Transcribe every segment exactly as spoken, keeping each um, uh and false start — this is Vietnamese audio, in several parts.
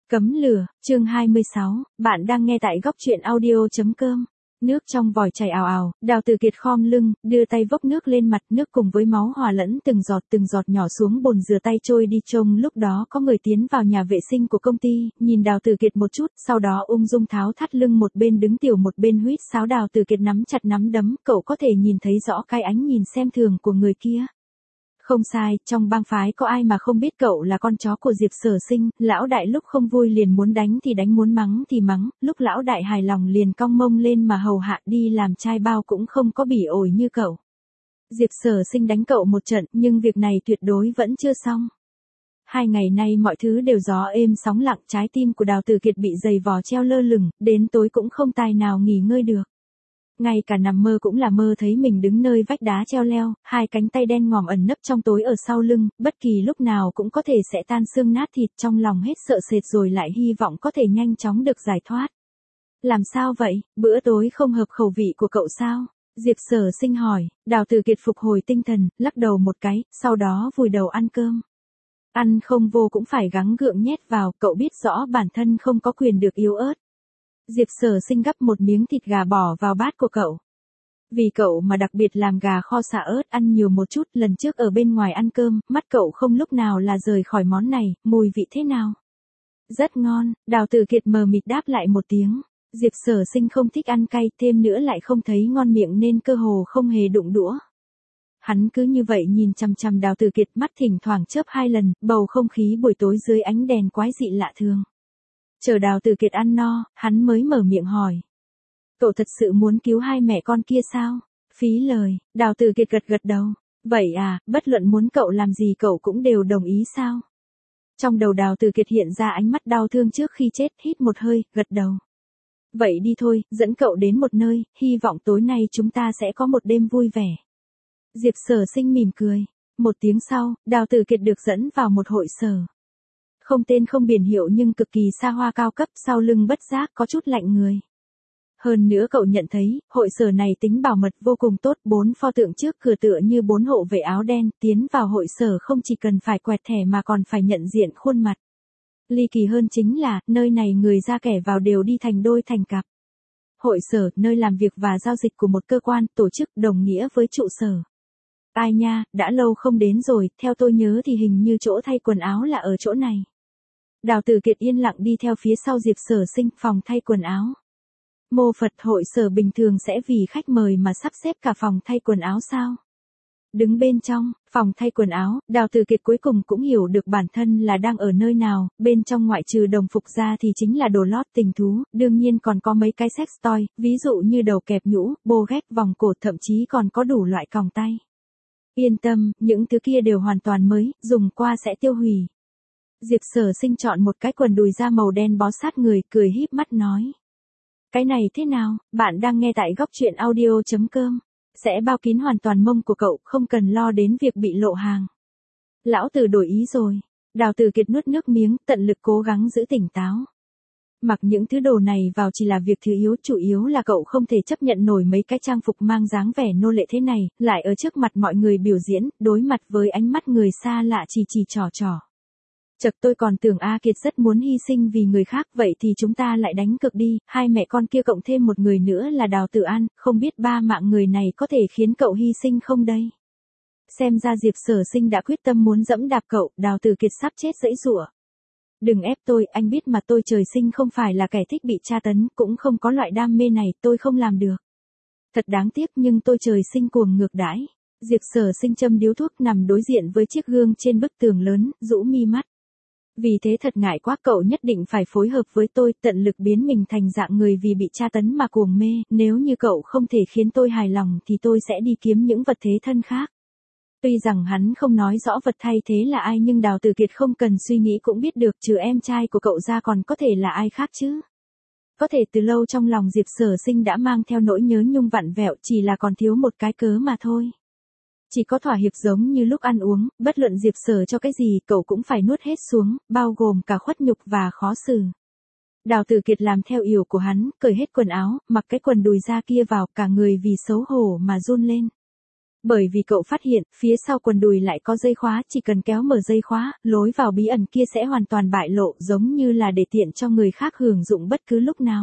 Cấm lửa, chương hai mươi sáu, bạn đang nghe tại góc truyện audio.com. Nước trong vòi chảy ào ào, Đào Tử Kiệt khom lưng, đưa tay vốc nước lên mặt, nước cùng với máu hòa lẫn từng giọt từng giọt nhỏ xuống bồn rửa tay trôi đi. Trông lúc đó có người tiến vào nhà vệ sinh của công ty, nhìn Đào Tử Kiệt một chút, sau đó ung dung tháo thắt lưng một bên đứng tiểu một bên huýt sáo. Đào Tử Kiệt nắm chặt nắm đấm, cậu có thể nhìn thấy rõ cái ánh nhìn xem thường của người kia. Không sai, trong bang phái có ai mà không biết cậu là con chó của Diệp Sở Sinh, lão đại lúc không vui liền muốn đánh thì đánh, muốn mắng thì mắng, lúc lão đại hài lòng liền cong mông lên mà hầu hạ, đi làm trai bao cũng không có bỉ ổi như cậu. Diệp Sở Sinh đánh cậu một trận, nhưng việc này tuyệt đối vẫn chưa xong. Hai ngày nay mọi thứ đều gió êm sóng lặng, trái tim của Đào Tử Kiệt bị giày vò treo lơ lửng, đến tối cũng không tài nào nghỉ ngơi được. Ngay cả nằm mơ cũng là mơ thấy mình đứng nơi vách đá treo leo, hai cánh tay đen ngòm ẩn nấp trong tối ở sau lưng, bất kỳ lúc nào cũng có thể sẽ tan xương nát thịt, trong lòng hết sợ sệt rồi lại hy vọng có thể nhanh chóng được giải thoát. Làm sao vậy, bữa tối không hợp khẩu vị của cậu sao? Diệp Sở Sinh hỏi. Đào Tử Kiệt phục hồi tinh thần, lắc đầu một cái, sau đó vùi đầu ăn cơm. Ăn không vô cũng phải gắng gượng nhét vào, cậu biết rõ bản thân không có quyền được yếu ớt. Diệp Sở Sinh gắp một miếng thịt gà bỏ vào bát của cậu. Vì cậu mà đặc biệt làm gà kho xả ớt ăn nhiều một chút, lần trước ở bên ngoài ăn cơm, mắt cậu không lúc nào là rời khỏi món này, mùi vị thế nào? Rất ngon, Đào Tử Kiệt mờ mịt đáp lại một tiếng. Diệp Sở Sinh không thích ăn cay, thêm nữa lại không thấy ngon miệng nên cơ hồ không hề đụng đũa. Hắn cứ như vậy nhìn chằm chằm Đào Tử Kiệt, mắt thỉnh thoảng chớp hai lần, bầu không khí buổi tối dưới ánh đèn quái dị lạ thường. Chờ Đào Tử Kiệt ăn no, hắn mới mở miệng hỏi. Cậu thật sự muốn cứu hai mẹ con kia sao? Phí lời, Đào Tử Kiệt gật gật đầu. Vậy à, bất luận muốn cậu làm gì cậu cũng đều đồng ý sao? Trong đầu Đào Tử Kiệt hiện ra ánh mắt đau thương trước khi chết, hít một hơi, gật đầu. Vậy đi thôi, dẫn cậu đến một nơi, hy vọng tối nay chúng ta sẽ có một đêm vui vẻ. Diệp Sở Sinh mỉm cười. Một tiếng sau, Đào Tử Kiệt được dẫn vào một hội sở. Không tên không biển hiệu nhưng cực kỳ xa hoa cao cấp, sau lưng bất giác có chút lạnh người. Hơn nữa cậu nhận thấy, hội sở này tính bảo mật vô cùng tốt, bốn pho tượng trước cửa tựa như bốn hộ vệ áo đen, tiến vào hội sở không chỉ cần phải quẹt thẻ mà còn phải nhận diện khuôn mặt. Ly kỳ hơn chính là, nơi này người ra kẻ vào đều đi thành đôi thành cặp. Hội sở, nơi làm việc và giao dịch của một cơ quan, tổ chức đồng nghĩa với trụ sở. Ai nha, đã lâu không đến rồi, theo tôi nhớ thì hình như chỗ thay quần áo là ở chỗ này. Đào Tử Kiệt yên lặng đi theo phía sau Diệp Sở Sinh, phòng thay quần áo. Mô Phật, hội sở bình thường sẽ vì khách mời mà sắp xếp cả phòng thay quần áo sao? Đứng bên trong, phòng thay quần áo, Đào Tử Kiệt cuối cùng cũng hiểu được bản thân là đang ở nơi nào, bên trong ngoại trừ đồng phục ra thì chính là đồ lót tình thú, đương nhiên còn có mấy cái sex toy, ví dụ như đầu kẹp nhũ, bô ghép, vòng cổ, thậm chí còn có đủ loại còng tay. Yên tâm, những thứ kia đều hoàn toàn mới, dùng qua sẽ tiêu hủy. Diệp Sở Sinh chọn một cái quần đùi da màu đen bó sát người, cười híp mắt nói. Cái này thế nào, bạn đang nghe tại góc truyện audio.com. Sẽ bao kín hoàn toàn mông của cậu, không cần lo đến việc bị lộ hàng. Lão tử đổi ý rồi. Đào Tử Kiệt nuốt nước miếng, tận lực cố gắng giữ tỉnh táo. Mặc những thứ đồ này vào chỉ là việc thứ yếu, chủ yếu là cậu không thể chấp nhận nổi mấy cái trang phục mang dáng vẻ nô lệ thế này, lại ở trước mặt mọi người biểu diễn, đối mặt với ánh mắt người xa lạ chỉ chỉ trò trò. Chật, tôi còn tưởng A Kiệt rất muốn hy sinh vì người khác, vậy thì chúng ta lại đánh cược đi, hai mẹ con kia cộng thêm một người nữa là Đào Tử An, không biết ba mạng người này có thể khiến cậu hy sinh không đây? Xem ra Diệp Sở Sinh đã quyết tâm muốn dẫm đạp cậu, Đào Tử Kiệt sắp chết giãy giụa. Đừng ép tôi, anh biết mà, tôi trời sinh không phải là kẻ thích bị tra tấn, cũng không có loại đam mê này, tôi không làm được. Thật đáng tiếc nhưng tôi trời sinh cuồng ngược đãi. Diệp Sở Sinh châm điếu thuốc nằm đối diện với chiếc gương trên bức tường lớn, rũ mi mắt. Vì thế thật ngại quá, cậu nhất định phải phối hợp với tôi, tận lực biến mình thành dạng người vì bị tra tấn mà cuồng mê, nếu như cậu không thể khiến tôi hài lòng thì tôi sẽ đi kiếm những vật thế thân khác. Tuy rằng hắn không nói rõ vật thay thế là ai nhưng Đào Tử Kiệt không cần suy nghĩ cũng biết được, trừ em trai của cậu ra còn có thể là ai khác chứ. Có thể từ lâu trong lòng Diệp Sở Sinh đã mang theo nỗi nhớ nhung vặn vẹo, chỉ là còn thiếu một cái cớ mà thôi. Chỉ có thỏa hiệp giống như lúc ăn uống, bất luận Diệp Sở cho cái gì cậu cũng phải nuốt hết xuống, bao gồm cả khuất nhục và khó xử. Đào Tử Kiệt làm theo yêu của hắn, cởi hết quần áo, mặc cái quần đùi da kia vào, cả người vì xấu hổ mà run lên. Bởi vì cậu phát hiện, phía sau quần đùi lại có dây khóa, chỉ cần kéo mở dây khóa, lối vào bí ẩn kia sẽ hoàn toàn bại lộ, giống như là để tiện cho người khác hưởng dụng bất cứ lúc nào.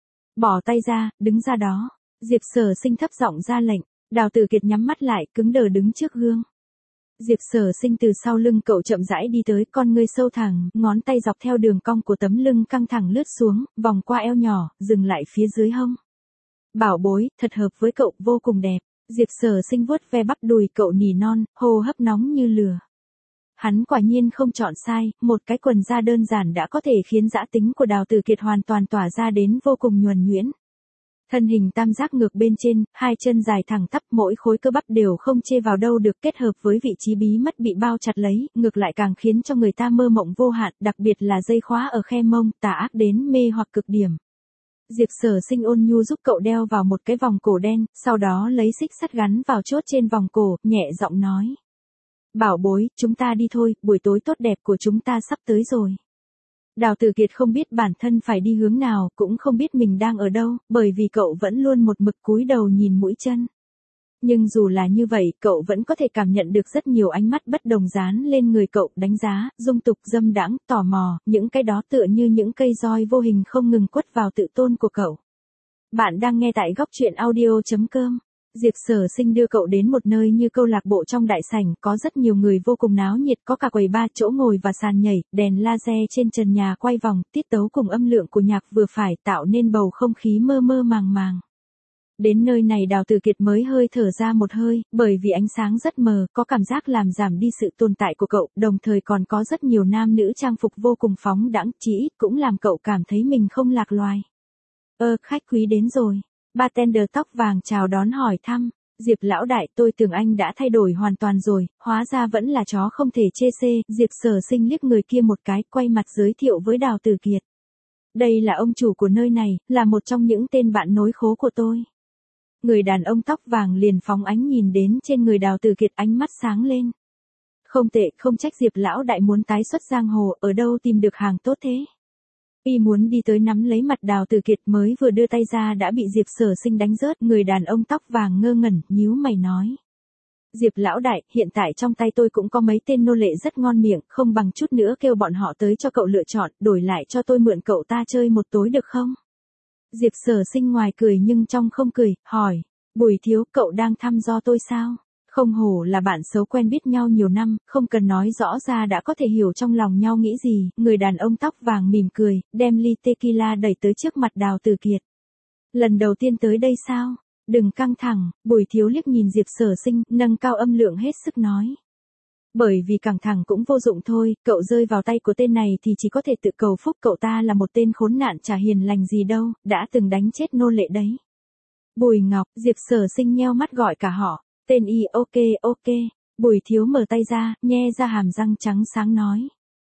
Bỏ tay ra, đứng ra đó. Diệp Sở Sinh thấp giọng ra lệnh. Đào Tử Kiệt nhắm mắt lại, cứng đờ đứng trước gương. Diệp Sở Sinh từ sau lưng cậu chậm rãi đi tới, con ngươi sâu thẳng, ngón tay dọc theo đường cong của tấm lưng căng thẳng lướt xuống, vòng qua eo nhỏ, dừng lại phía dưới hông. Bảo bối, thật hợp với cậu, vô cùng đẹp. Diệp Sở Sinh vuốt ve bắp đùi cậu nỉ non, hô hấp nóng như lửa. Hắn quả nhiên không chọn sai, một cái quần da đơn giản đã có thể khiến dã tính của Đào Tử Kiệt hoàn toàn tỏa ra đến vô cùng nhuần nhuyễn. Thân hình tam giác ngược bên trên, hai chân dài thẳng tắp, mỗi khối cơ bắp đều không chê vào đâu được, kết hợp với vị trí bí mất bị bao chặt lấy, ngược lại càng khiến cho người ta mơ mộng vô hạn, đặc biệt là dây khóa ở khe mông, tà ác đến mê hoặc cực điểm. Diệp Sở Sinh ôn nhu giúp cậu đeo vào một cái vòng cổ đen, sau đó lấy xích sắt gắn vào chốt trên vòng cổ, nhẹ giọng nói. Bảo bối, chúng ta đi thôi, buổi tối tốt đẹp của chúng ta sắp tới rồi. Đào Tử Kiệt không biết bản thân phải đi hướng nào, cũng không biết mình đang ở đâu, bởi vì cậu vẫn luôn một mực cúi đầu nhìn mũi chân. Nhưng dù là như vậy, cậu vẫn có thể cảm nhận được rất nhiều ánh mắt bất đồng dán lên người cậu, đánh giá, dung tục, dâm đãng, tò mò, những cái đó tựa như những cây roi vô hình không ngừng quất vào tự tôn của cậu. Bạn đang nghe tại góc truyện audio chấm com. Diệp Sở Sinh đưa cậu đến một nơi như câu lạc bộ trong đại sảnh, có rất nhiều người vô cùng náo nhiệt, có cả quầy bar, chỗ ngồi và sàn nhảy, đèn laser trên trần nhà quay vòng, tiết tấu cùng âm lượng của nhạc vừa phải, tạo nên bầu không khí mơ mơ màng màng. Đến nơi này Đào Tử Kiệt mới hơi thở ra một hơi, bởi vì ánh sáng rất mờ, có cảm giác làm giảm đi sự tồn tại của cậu, đồng thời còn có rất nhiều nam nữ trang phục vô cùng phóng đãng, chỉ ít cũng làm cậu cảm thấy mình không lạc loài. Ơ, khách quý đến rồi. Bartender tóc vàng chào đón hỏi thăm. Diệp lão đại, tôi tưởng anh đã thay đổi hoàn toàn rồi, hóa ra vẫn là chó không thể chê xê. Diệp Sở Sinh liếc người kia một cái, quay mặt giới thiệu với Đào Tử Kiệt. Đây là ông chủ của nơi này, là một trong những tên bạn nối khố của tôi. Người đàn ông tóc vàng liền phóng ánh nhìn đến trên người Đào Tử Kiệt, ánh mắt sáng lên. Không tệ, không trách Diệp lão đại muốn tái xuất giang hồ, ở đâu tìm được hàng tốt thế. Y muốn đi tới nắm lấy mặt Đào Tử Kiệt, mới vừa đưa tay ra đã bị Diệp Sở Sinh đánh rớt. Người đàn ông tóc vàng ngơ ngẩn, nhíu mày nói. Diệp lão đại, hiện tại trong tay tôi cũng có mấy tên nô lệ rất ngon miệng, không bằng chút nữa kêu bọn họ tới cho cậu lựa chọn, đổi lại cho tôi mượn cậu ta chơi một tối được không? Diệp Sở Sinh ngoài cười nhưng trong không cười, hỏi. Bùi thiếu, cậu đang thăm dò tôi sao? Không hổ là bạn xấu quen biết nhau nhiều năm, không cần nói rõ ra đã có thể hiểu trong lòng nhau nghĩ gì. Người đàn ông tóc vàng mỉm cười, đem ly tequila đẩy tới trước mặt Đào Tử Kiệt. Lần đầu tiên tới đây sao? Đừng căng thẳng. Bùi thiếu liếc nhìn Diệp Sở Sinh, nâng cao âm lượng hết sức nói. Bởi vì căng thẳng cũng vô dụng thôi, cậu rơi vào tay của tên này thì chỉ có thể tự cầu phúc, cậu ta là một tên khốn nạn chả hiền lành gì đâu, đã từng đánh chết nô lệ đấy. Bùi Ngọc, Diệp Sở Sinh nheo mắt gọi cả họ. Tên y, ok ok. Bùi thiếu mở tay ra, nhe ra hàm răng trắng sáng nói.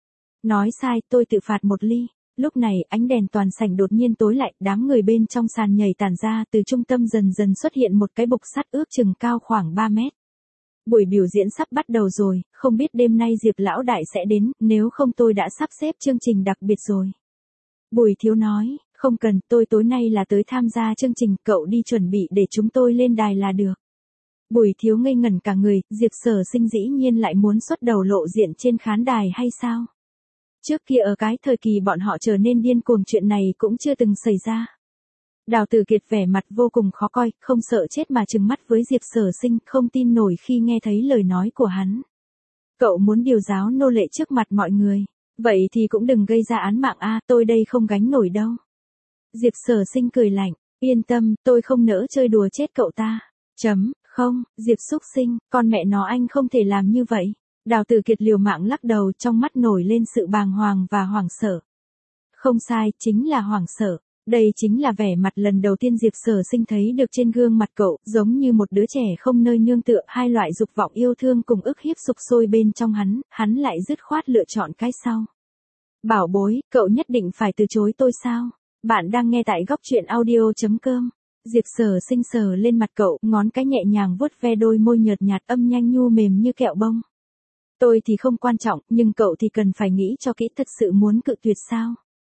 Nói sai, tôi tự phạt một ly. Lúc này, ánh đèn toàn sảnh đột nhiên tối lại, đám người bên trong sàn nhảy tản ra, từ trung tâm dần dần xuất hiện một cái bục sắt ước chừng cao khoảng ba mét. Buổi biểu diễn sắp bắt đầu rồi, không biết đêm nay Diệp lão đại sẽ đến, nếu không tôi đã sắp xếp chương trình đặc biệt rồi. Bùi thiếu nói, không cần, tôi tối nay là tới tham gia chương trình, cậu đi chuẩn bị để chúng tôi lên đài là được. Bùi thiếu ngây ngẩn cả người, Diệp Sở Sinh dĩ nhiên lại muốn xuất đầu lộ diện trên khán đài hay sao? Trước kia ở cái thời kỳ bọn họ trở nên điên cuồng chuyện này cũng chưa từng xảy ra. Đào Tử Kiệt vẻ mặt vô cùng khó coi, không sợ chết mà trừng mắt với Diệp Sở Sinh, không tin nổi khi nghe thấy lời nói của hắn. Cậu muốn điều giáo nô lệ trước mặt mọi người, vậy thì cũng đừng gây ra án mạng a, tôi đây không gánh nổi đâu. Diệp Sở Sinh cười lạnh, yên tâm, tôi không nỡ chơi đùa chết cậu ta. Chấm, không, Diệp xúc sinh, con mẹ nó anh không thể làm như vậy. Đào Tử Kiệt liều mạng lắc đầu, trong mắt nổi lên sự bàng hoàng và hoảng sợ. Không sai, chính là hoảng sợ. Đây chính là vẻ mặt lần đầu tiên Diệp Sở Sinh thấy được trên gương mặt cậu, giống như một đứa trẻ không nơi nương tựa, hai loại dục vọng yêu thương cùng ức hiếp sục sôi bên trong hắn, hắn lại dứt khoát lựa chọn cái sau. Bảo bối, cậu nhất định phải từ chối tôi sao? Bạn đang nghe tại góc truyện audio chấm com. Diệp Sở Sinh sờ lên mặt cậu, ngón cái nhẹ nhàng vuốt ve đôi môi nhợt nhạt, âm nhanh nhu mềm như kẹo bông. Tôi thì không quan trọng, nhưng cậu thì cần phải nghĩ cho kỹ, thật sự muốn cự tuyệt sao?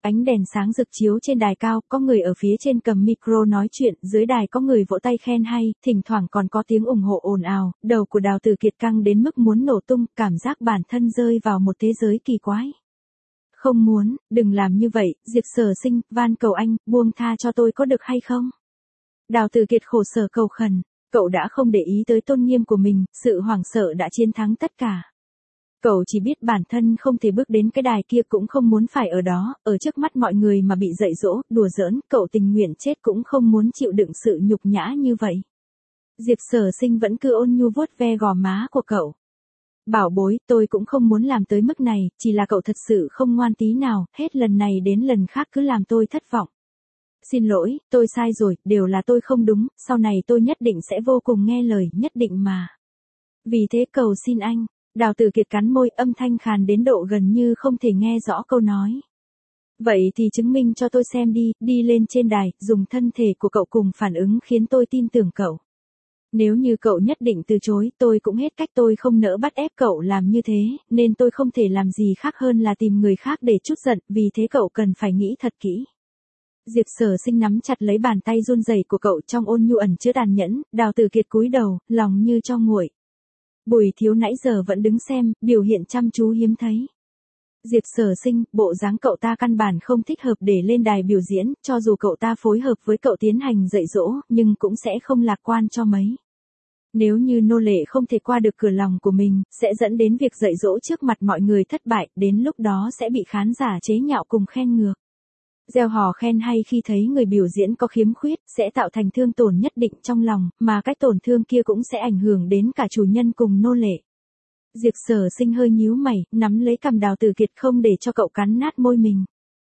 ánh đèn sáng rực chiếu trên đài cao, có người ở phía trên cầm micro nói chuyện, dưới đài có người vỗ tay khen hay, thỉnh thoảng còn có tiếng ủng hộ ồn ào, đầu của Đào Tử Kiệt căng đến mức muốn nổ tung, cảm giác bản thân rơi vào một thế giới kỳ quái. Không muốn, đừng làm như vậy, Diệp Sở Sinh, van cầu anh, buông tha cho tôi có được hay không? Đào Tử Kiệt khổ sở cầu khẩn, cậu đã không để ý tới tôn nghiêm của mình, sự hoảng sợ đã chiến thắng tất cả. Cậu chỉ biết bản thân không thể bước đến cái đài kia, cũng không muốn phải ở đó, ở trước mắt mọi người mà bị dạy dỗ, đùa giỡn, cậu tình nguyện chết cũng không muốn chịu đựng sự nhục nhã như vậy. Diệp Sở Sinh vẫn cứ ôn nhu vuốt ve gò má của cậu. Bảo bối, tôi cũng không muốn làm tới mức này, chỉ là cậu thật sự không ngoan tí nào, hết lần này đến lần khác cứ làm tôi thất vọng. Xin lỗi, tôi sai rồi, đều là tôi không đúng, sau này tôi nhất định sẽ vô cùng nghe lời, nhất định mà. Vì thế cầu xin anh. Đào Tử Kiệt cắn môi, âm thanh khàn đến độ gần như không thể nghe rõ câu nói. Vậy thì chứng minh cho tôi xem đi, đi lên trên đài, dùng thân thể của cậu cùng phản ứng khiến tôi tin tưởng cậu. Nếu như cậu nhất định từ chối, tôi cũng hết cách, tôi không nỡ bắt ép cậu làm như thế, nên tôi không thể làm gì khác hơn là tìm người khác để trút giận, vì thế cậu cần phải nghĩ thật kỹ. Diệp Sở Sinh nắm chặt lấy bàn tay run rẩy của cậu, trong ôn nhu ẩn chứa tàn nhẫn, Đào Tử Kiệt cúi đầu, lòng như cho nguội. Bùi Thiếu nãy giờ vẫn đứng xem, biểu hiện chăm chú hiếm thấy. Diệp Sở Sinh, bộ dáng cậu ta căn bản không thích hợp để lên đài biểu diễn, cho dù cậu ta phối hợp với cậu tiến hành dạy dỗ, nhưng cũng sẽ không lạc quan cho mấy. Nếu như nô lệ không thể qua được cửa lòng của mình, sẽ dẫn đến việc dạy dỗ trước mặt mọi người thất bại, đến lúc đó sẽ bị khán giả chế nhạo cùng khen ngược. Gieo hò khen hay khi thấy người biểu diễn có khiếm khuyết, sẽ tạo thành thương tổn nhất định trong lòng, mà cái tổn thương kia cũng sẽ ảnh hưởng đến cả chủ nhân cùng nô lệ. Diệp Sở Sinh hơi nhíu mày, nắm lấy cằm Đào Tử Kiệt không để cho cậu cắn nát môi mình.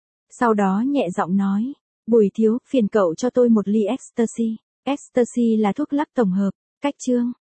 Sau đó nhẹ giọng nói, Bùi Thiếu, phiền cậu cho tôi một ly ecstasy. Ecstasy là thuốc lắc tổng hợp, cách chương.